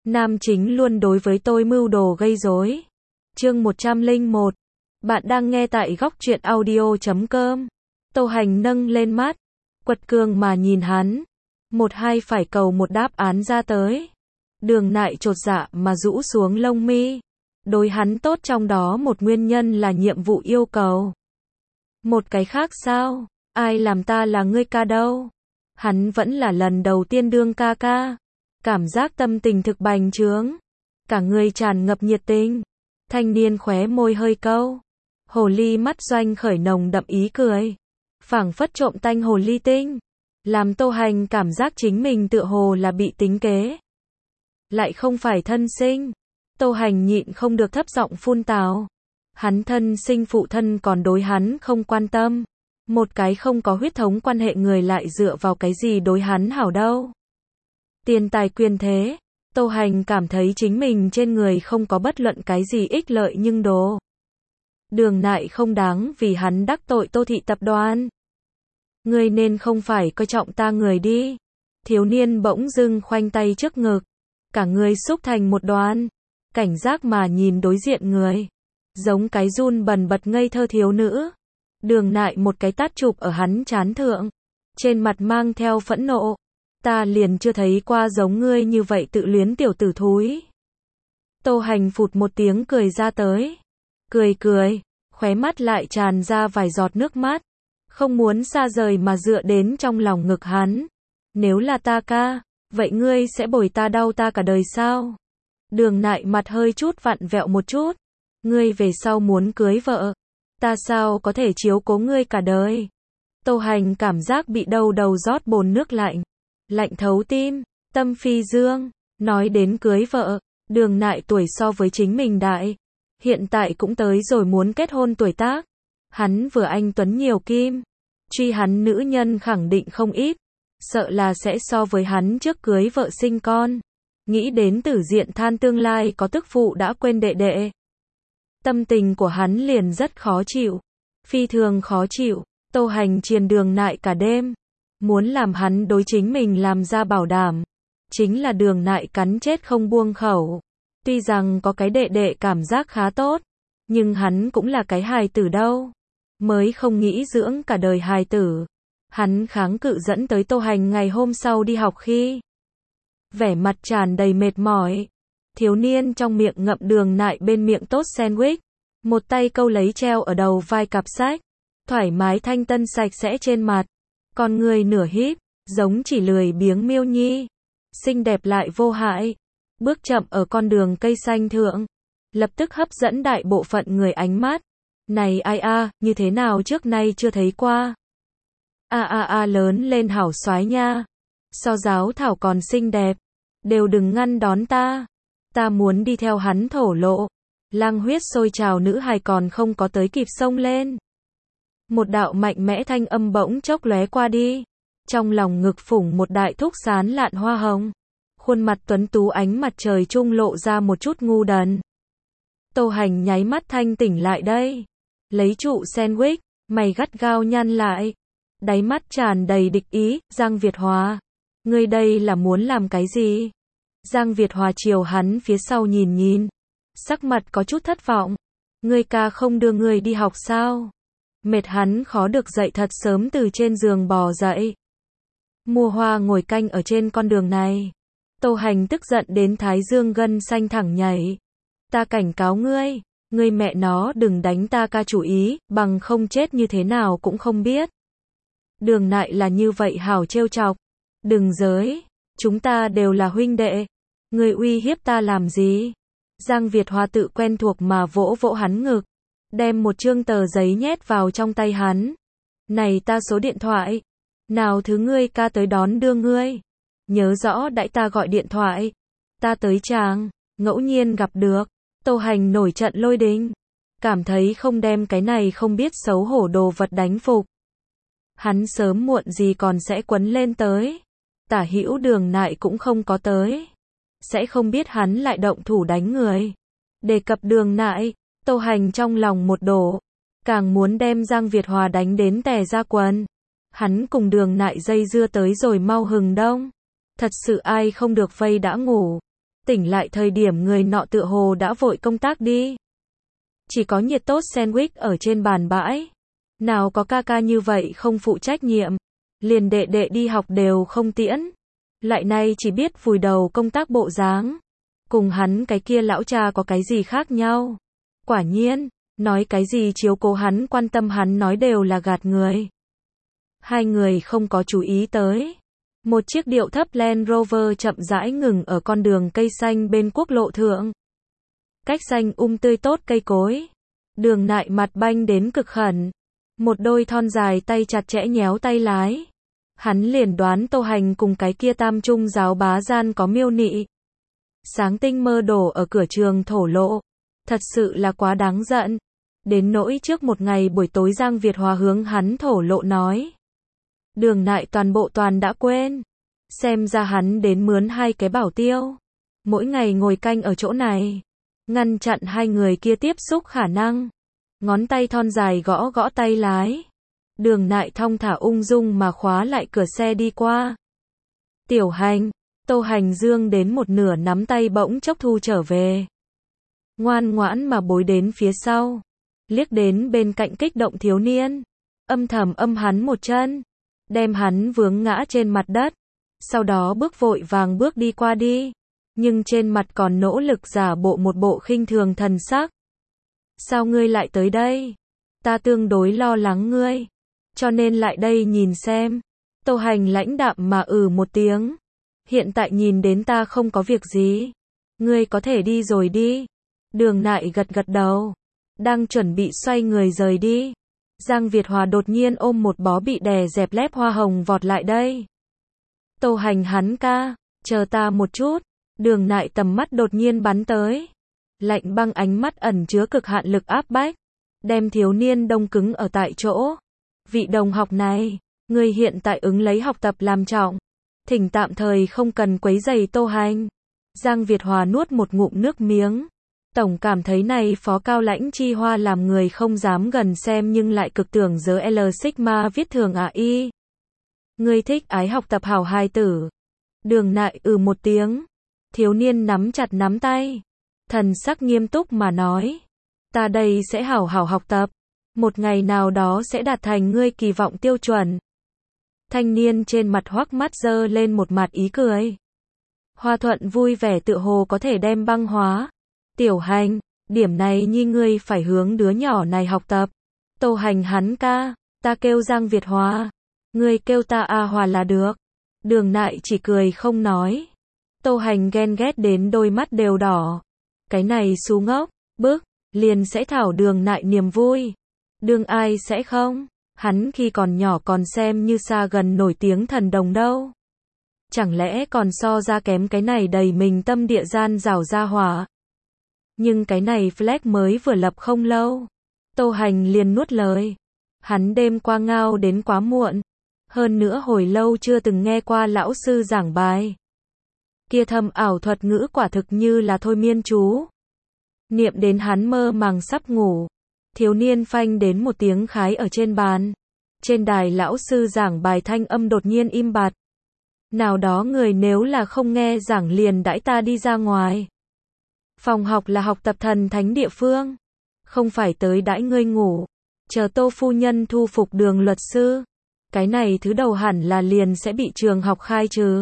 Nam chính luôn đối với tôi mưu đồ gây rối. Chương 101. Bạn đang nghe tại góc truyện audio.com. Tô Hành nâng lên mắt, quật cường mà nhìn hắn. Một hai phải cầu một đáp án ra tới. Đường Nại chột dạ mà rũ xuống lông mi. Đối hắn tốt trong đó một nguyên nhân là nhiệm vụ yêu cầu. Một cái khác sao? Ai làm ta là ngươi ca đâu? Hắn vẫn là lần đầu tiên đương ca ca. Cảm giác tâm tình thực bành trướng. Cả người tràn ngập nhiệt tình. Thanh niên khóe môi hơi câu. Hồ ly mắt doanh khởi nồng đậm ý cười. Phảng phất trộm tanh hồ ly tinh. Làm Tô Hành cảm giác chính mình tựa hồ là bị tính kế. Lại không phải thân sinh. Tô Hành nhịn không được thấp giọng phun tào. Hắn thân sinh phụ thân còn đối hắn không quan tâm. Một cái không có huyết thống quan hệ người lại dựa vào cái gì đối hắn hảo đâu. Tiền tài quyền thế. Tô Hành cảm thấy chính mình trên người không có bất luận cái gì ích lợi nhưng đồ. Đường Nại không đáng vì hắn đắc tội Tô thị tập đoàn. Ngươi nên không phải coi trọng ta người đi. Thiếu niên bỗng dưng khoanh tay trước ngực. Cả người xúc thành một đoàn. Cảnh giác mà nhìn đối diện người. Giống cái run bần bật ngây thơ thiếu nữ. Đường Nại một cái tát chụp ở hắn trán thượng. Trên mặt mang theo phẫn nộ. Ta liền chưa thấy qua giống ngươi như vậy tự luyến tiểu tử thúi. Tô Hành phụt một tiếng cười ra tới. Cười, khóe mắt lại tràn ra vài giọt nước mắt. Không muốn xa rời mà dựa đến trong lòng ngực hắn. Nếu là ta ca, vậy ngươi sẽ bồi ta đau ta cả đời sao? Đường Nại mặt hơi chút vặn vẹo một chút. Ngươi về sau muốn cưới vợ. Ta sao có thể chiếu cố ngươi cả đời? Tô Hành cảm giác bị đầu rót bồn nước lạnh. Lạnh thấu tim, tâm phi dương. Nói đến cưới vợ, Đường Nại tuổi so với chính mình đại. Hiện tại cũng tới rồi muốn kết hôn tuổi tác. Hắn vừa anh tuấn nhiều kim. Truy hắn nữ nhân khẳng định không ít. Sợ là sẽ so với hắn trước cưới vợ sinh con. Nghĩ đến Tử Diện than tương lai có tức phụ đã quên đệ đệ. Tâm tình của hắn liền rất khó chịu. Phi thường khó chịu. Tô Hành triền Đường Nại cả đêm. Muốn làm hắn đối chính mình làm ra bảo đảm. Chính là Đường Nại cắn chết không buông khẩu. Tuy rằng có cái đệ đệ cảm giác khá tốt. Nhưng hắn cũng là cái hài tử đâu. Mới không nghĩ dưỡng cả đời hài tử. Hắn kháng cự dẫn tới Tô Hành ngày hôm sau đi học khi. Vẻ mặt tràn đầy mệt mỏi. Thiếu niên trong miệng ngậm Đường Nại bên miệng tốt sandwich. Một tay câu lấy treo ở đầu vai cặp sách. Thoải mái thanh tân sạch sẽ trên mặt. Con người nửa híp, giống chỉ lười biếng miêu nhi. Xinh đẹp lại vô hại. Bước chậm ở con đường cây xanh thượng. Lập tức hấp dẫn đại bộ phận người ánh mắt. Này ai như thế nào trước nay chưa thấy qua. Lớn lên hảo soái nha. So giáo thảo còn xinh đẹp. Đều đừng ngăn đón ta. Ta muốn đi theo hắn thổ lộ. Lang huyết sôi trào nữ hài còn không có tới kịp xông lên. Một đạo mạnh mẽ thanh âm bỗng chốc lóe qua đi. Trong lòng ngực phủng một đại thúc sán lạn hoa hồng. Khuôn mặt tuấn tú ánh mặt trời trung lộ ra một chút ngu đần. Tô Hành nháy mắt thanh tỉnh lại đây. Lấy trụ sandwich, mày gắt gao nhăn lại. Đáy mắt tràn đầy địch ý. Giang Việt Hòa. Ngươi đây là muốn làm cái gì? Giang Việt Hòa chiều hắn phía sau nhìn. Sắc mặt có chút thất vọng. Ngươi ca không đưa ngươi đi học sao? Mệt hắn khó được dậy thật sớm từ trên giường bò dậy. Mua hoa ngồi canh ở trên con đường này. Tô Hành tức giận đến thái dương gân xanh thẳng nhảy. Ta cảnh cáo ngươi, ngươi mẹ nó đừng đánh ta ca chủ ý, bằng không chết như thế nào cũng không biết. Đường Nại là như vậy hảo trêu chọc. Đừng giới, chúng ta đều là huynh đệ. Ngươi uy hiếp ta làm gì? Giang Việt Hòa tự quen thuộc mà vỗ vỗ hắn ngực. Đem một chương tờ giấy nhét vào trong tay hắn. Này ta số điện thoại. Nào thứ ngươi ca tới đón đưa ngươi. Nhớ rõ đãi ta gọi điện thoại. Ta tới chàng, ngẫu nhiên gặp được. Tô Hành nổi trận lôi đình. Cảm thấy không đem cái này không biết xấu hổ đồ vật đánh phục. Hắn sớm muộn gì còn sẽ quấn lên tới. Tả hữu Đường Nại cũng không có tới. Sẽ không biết hắn lại động thủ đánh người. Đề cập Đường Nại. Tô Hành trong lòng một đổ. Càng muốn đem Giang Việt Hòa đánh đến tè ra quần. Hắn cùng Đường Nại dây dưa tới rồi mau hừng đông. Thật sự ai không được vây đã ngủ. Tỉnh lại thời điểm người nọ tựa hồ đã vội công tác đi. Chỉ có nhiệt tốt sandwich ở trên bàn bãi. Nào có ca ca như vậy không phụ trách nhiệm. Liền đệ đệ đi học đều không tiễn. Lại nay chỉ biết vùi đầu công tác bộ dáng. Cùng hắn cái kia lão cha có cái gì khác nhau. Quả nhiên, nói cái gì chiếu cố hắn quan tâm hắn nói đều là gạt người. Hai người không có chú ý tới. Một chiếc điệu thấp Land Rover chậm rãi ngừng ở con đường cây xanh bên quốc lộ thượng. Cách xanh tươi tốt cây cối. Đường Nại mặt banh đến cực khẩn. Một đôi thon dài tay chặt chẽ nhéo tay lái. Hắn liền đoán Tô Hành cùng cái kia tam trung giáo bá gian có miêu nị. Sáng tinh mơ đổ ở cửa trường thổ lộ. Thật sự là quá đáng giận. Đến nỗi trước một ngày buổi tối Giang Việt Hòa hướng hắn thổ lộ nói. Đường Nại toàn đã quên. Xem ra hắn đến mướn hai cái bảo tiêu. Mỗi ngày ngồi canh ở chỗ này. Ngăn chặn hai người kia tiếp xúc khả năng. Ngón tay thon dài gõ gõ tay lái. Đường Nại thong thả ung dung mà khóa lại cửa xe đi qua. Tiểu Hành. Tô Hành Dương đến một nửa nắm tay bỗng chốc thu trở về. Ngoan ngoãn mà bối đến phía sau. Liếc đến bên cạnh kích động thiếu niên. Âm thầm âm hắn một chân. Đem hắn vướng ngã trên mặt đất. Sau đó bước vội vàng bước đi qua đi. Nhưng trên mặt còn nỗ lực giả bộ một bộ khinh thường thần sắc. Sao ngươi lại tới đây? Ta tương đối lo lắng ngươi. Cho nên lại đây nhìn xem. Tô Hành lãnh đạm mà một tiếng. Hiện tại nhìn đến ta không có việc gì. Ngươi có thể đi rồi đi. Đường Nại gật gật đầu. Đang chuẩn bị xoay người rời đi. Giang Việt Hòa đột nhiên ôm một bó bị đè dẹp lép hoa hồng vọt lại đây. Tô Hành hắn ca, chờ ta một chút. Đường Nại tầm mắt đột nhiên bắn tới. Lạnh băng ánh mắt ẩn chứa cực hạn lực áp bách. Đem thiếu niên đông cứng ở tại chỗ. Vị đồng học này, người hiện tại ứng lấy học tập làm trọng. Thỉnh tạm thời không cần quấy rầy Tô Hành. Giang Việt Hòa nuốt một ngụm nước miếng. Tổng cảm thấy này phó cao lãnh chi hoa làm người không dám gần xem nhưng lại cực tưởng giới L Sigma viết thường AI. Ngươi thích ái học tập hảo hài tử. Đường Nại một tiếng. Thiếu niên nắm chặt nắm tay. Thần sắc nghiêm túc mà nói. Ta đây sẽ hảo hảo học tập. Một ngày nào đó sẽ đạt thành ngươi kỳ vọng tiêu chuẩn. Thanh niên trên mặt hoắc mắt dơ lên một mặt ý cười. Hoa Thuận vui vẻ tựa hồ có thể đem băng hóa. Tiểu Hành, điểm này nhi ngươi phải hướng đứa nhỏ này học tập. Tô Hành hắn ca, ta kêu Giang Việt Hòa. Ngươi kêu ta A Hòa là được. Đường Nại chỉ cười không nói. Tô Hành ghen ghét đến đôi mắt đều đỏ. Cái này xú ngốc, bức, liền sẽ thảo Đường Nại niềm vui. Đường ai sẽ không? Hắn khi còn nhỏ còn xem như xa gần nổi tiếng thần đồng đâu. Chẳng lẽ còn so ra kém cái này đầy mình tâm địa gian rảo ra hỏa. Nhưng cái này flag mới vừa lập không lâu. Tô Hành liền nuốt lời. Hắn đêm qua ngao đến quá muộn. Hơn nữa hồi lâu chưa từng nghe qua lão sư giảng bài. Kia thâm ảo thuật ngữ quả thực như là thôi miên chú. Niệm đến hắn mơ màng sắp ngủ. Thiếu niên phanh đến một tiếng khái ở trên bàn. Trên đài lão sư giảng bài thanh âm đột nhiên im bặt. Nào đó người nếu là không nghe giảng liền đãi ta đi ra ngoài. Phòng học là học tập thần thánh địa phương. Không phải tới đãi ngươi ngủ. Chờ Tô phu nhân thu phục Đường luật sư. Cái này thứ đầu hẳn là liền sẽ bị trường học khai trừ.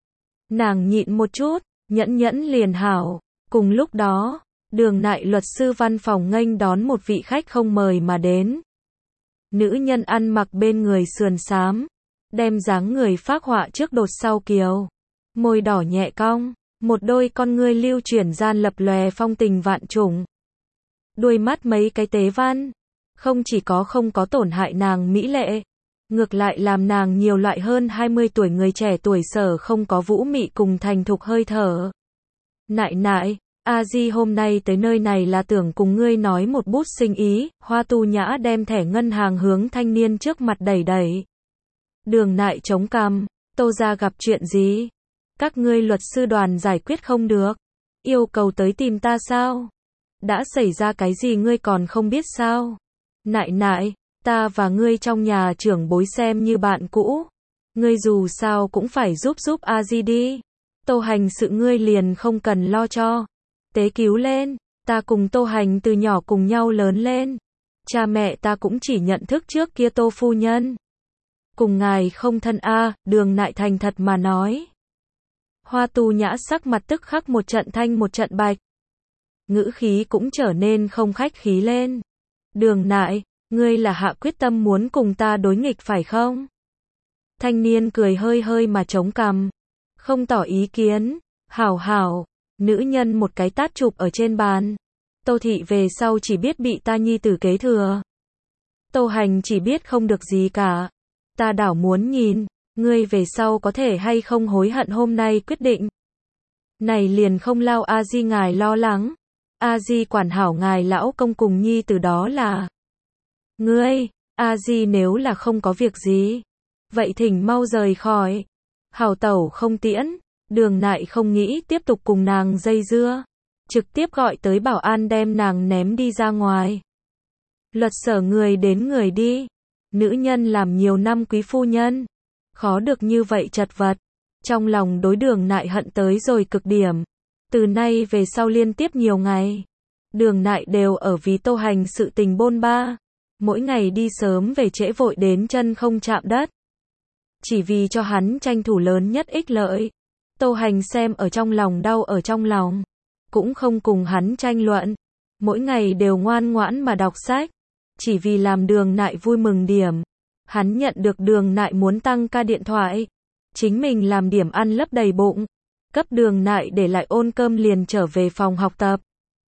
Nàng nhịn một chút, nhẫn liền hảo. Cùng lúc đó, Đường Nại luật sư văn phòng nghênh đón một vị khách không mời mà đến. Nữ nhân ăn mặc bên người sườn xám. Đem dáng người phác họa trước đột sau kiều. Môi đỏ nhẹ cong. Một đôi con ngươi lưu chuyển gian lập lòe phong tình vạn trùng. Đuôi mắt mấy cái tế văn. Không chỉ không có tổn hại nàng mỹ lệ. Ngược lại làm nàng nhiều loại hơn 20 tuổi người trẻ tuổi sở không có vũ mị cùng thành thục hơi thở. Nại, A Di hôm nay tới nơi này là tưởng cùng ngươi nói một bút sinh ý. Hoa Tu Nhã đem thẻ ngân hàng hướng thanh niên trước mặt đẩy. Đường Nại chống cằm. Tô gia gặp chuyện gì? Các ngươi luật sư đoàn giải quyết không được. Yêu cầu tới tìm ta sao? Đã xảy ra cái gì ngươi còn không biết sao? Nại, ta và ngươi trong nhà trưởng bối xem như bạn cũ. Ngươi dù sao cũng phải giúp A Di đi. Tô Hành sự ngươi liền không cần lo cho. Tế cứu lên, ta cùng Tô Hành từ nhỏ cùng nhau lớn lên. Cha mẹ ta cũng chỉ nhận thức trước kia Tô phu nhân. Cùng ngài không thân a, Đường Nại thành thật mà nói. Hoa Tu Nhã sắc mặt tức khắc một trận thanh một trận bạch. Ngữ khí cũng trở nên không khách khí lên. Đường Nại, ngươi là hạ quyết tâm muốn cùng ta đối nghịch phải không? Thanh niên cười hơi hơi mà chống cằm. Không tỏ ý kiến. Hảo hảo. Nữ nhân một cái tát chụp ở trên bàn. Tô thị về sau chỉ biết bị ta nhi tử kế thừa. Tô Hành chỉ biết không được gì cả. Ta đảo muốn nhìn, ngươi về sau có thể hay không hối hận hôm nay quyết định. Này liền không lao A Di ngài lo lắng. A Di quản hảo ngài lão công cùng nhi từ đó là. Ngươi, A Di nếu là không có việc gì. Vậy thỉnh mau rời khỏi. Hảo tẩu không tiễn. Đường Nại không nghĩ tiếp tục cùng nàng dây dưa. Trực tiếp gọi tới bảo an đem nàng ném đi ra ngoài. Luật sở người đến người đi. Nữ nhân làm nhiều năm quý phu nhân. Khó được như vậy chật vật. Trong lòng đối Đường Nại hận tới rồi cực điểm. Từ nay về sau liên tiếp nhiều ngày. Đường Nại đều ở vì Tô Hành sự tình bôn ba. Mỗi ngày đi sớm về trễ vội đến chân không chạm đất. Chỉ vì cho hắn tranh thủ lớn nhất ích lợi. Tô Hành xem ở trong lòng đau ở trong lòng. Cũng không cùng hắn tranh luận. Mỗi ngày đều ngoan ngoãn mà đọc sách. Chỉ vì làm Đường Nại vui mừng điểm. Hắn nhận được Đường Nại muốn tăng ca điện thoại. Chính mình làm điểm ăn lấp đầy bụng. Cấp Đường Nại để lại ôn cơm liền trở về phòng học tập.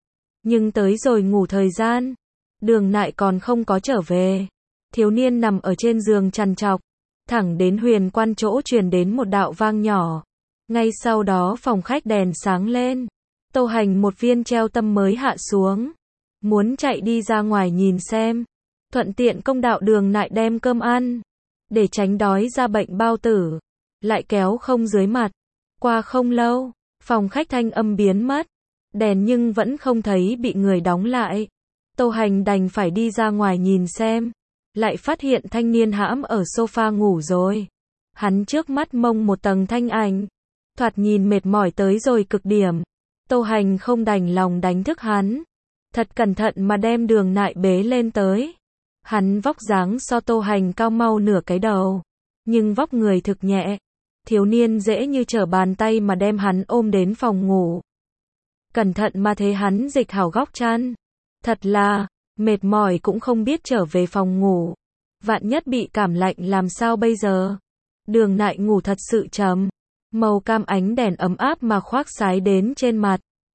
Nhưng tới rồi ngủ thời gian. Đường Nại còn không có trở về. Thiếu niên nằm ở trên giường trằn trọc. Thẳng đến huyền quan chỗ truyền đến một đạo vang nhỏ. Ngay sau đó phòng khách đèn sáng lên. Tô Hành một viên treo tâm mới hạ xuống. Muốn chạy đi ra ngoài nhìn xem. Thuận tiện công đạo Đường Nại đem cơm ăn. Để tránh đói ra bệnh bao tử. Lại kéo không dưới mặt. Qua không lâu, phòng khách thanh âm biến mất. Đèn nhưng vẫn không thấy bị người đóng lại. Tô Hành đành phải đi ra ngoài nhìn xem. Lại phát hiện thanh niên hãm ở sofa ngủ rồi. Hắn trước mắt mông một tầng thanh ảnh. Thoạt nhìn mệt mỏi tới rồi cực điểm. Tô Hành không đành lòng đánh thức hắn. Thật cẩn thận mà đem Đường Nại bế lên tới. Hắn vóc dáng so Tô Hành cao mau nửa cái đầu. Nhưng vóc người thực nhẹ. Thiếu niên dễ như trở bàn tay mà đem hắn ôm đến phòng ngủ. Cẩn thận mà thế hắn dịch hảo góc chăn. Thật là, mệt mỏi cũng không biết trở về phòng ngủ. Vạn nhất bị cảm lạnh làm sao bây giờ? Đường Nại ngủ thật sự trầm. Màu cam ánh đèn ấm áp mà khoác sái đến trên mặt.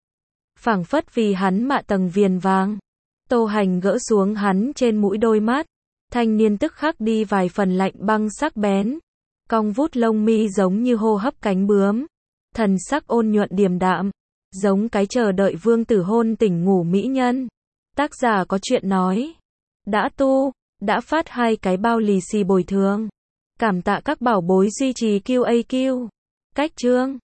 Phảng phất vì hắn mạ tầng viền vàng. Tô Hành gỡ xuống hắn trên mũi đôi mắt. Thanh niên tức khắc đi vài phần lạnh băng sắc bén. Cong vút lông mi giống như hô hấp cánh bướm. Thần sắc ôn nhuận điềm đạm. Giống cái chờ đợi vương tử hôn tỉnh ngủ mỹ nhân. Tác giả có chuyện nói. Đã phát 2 cái bao lì xì bồi thường. Cảm tạ các bảo bối duy trì QAQ. Cách chương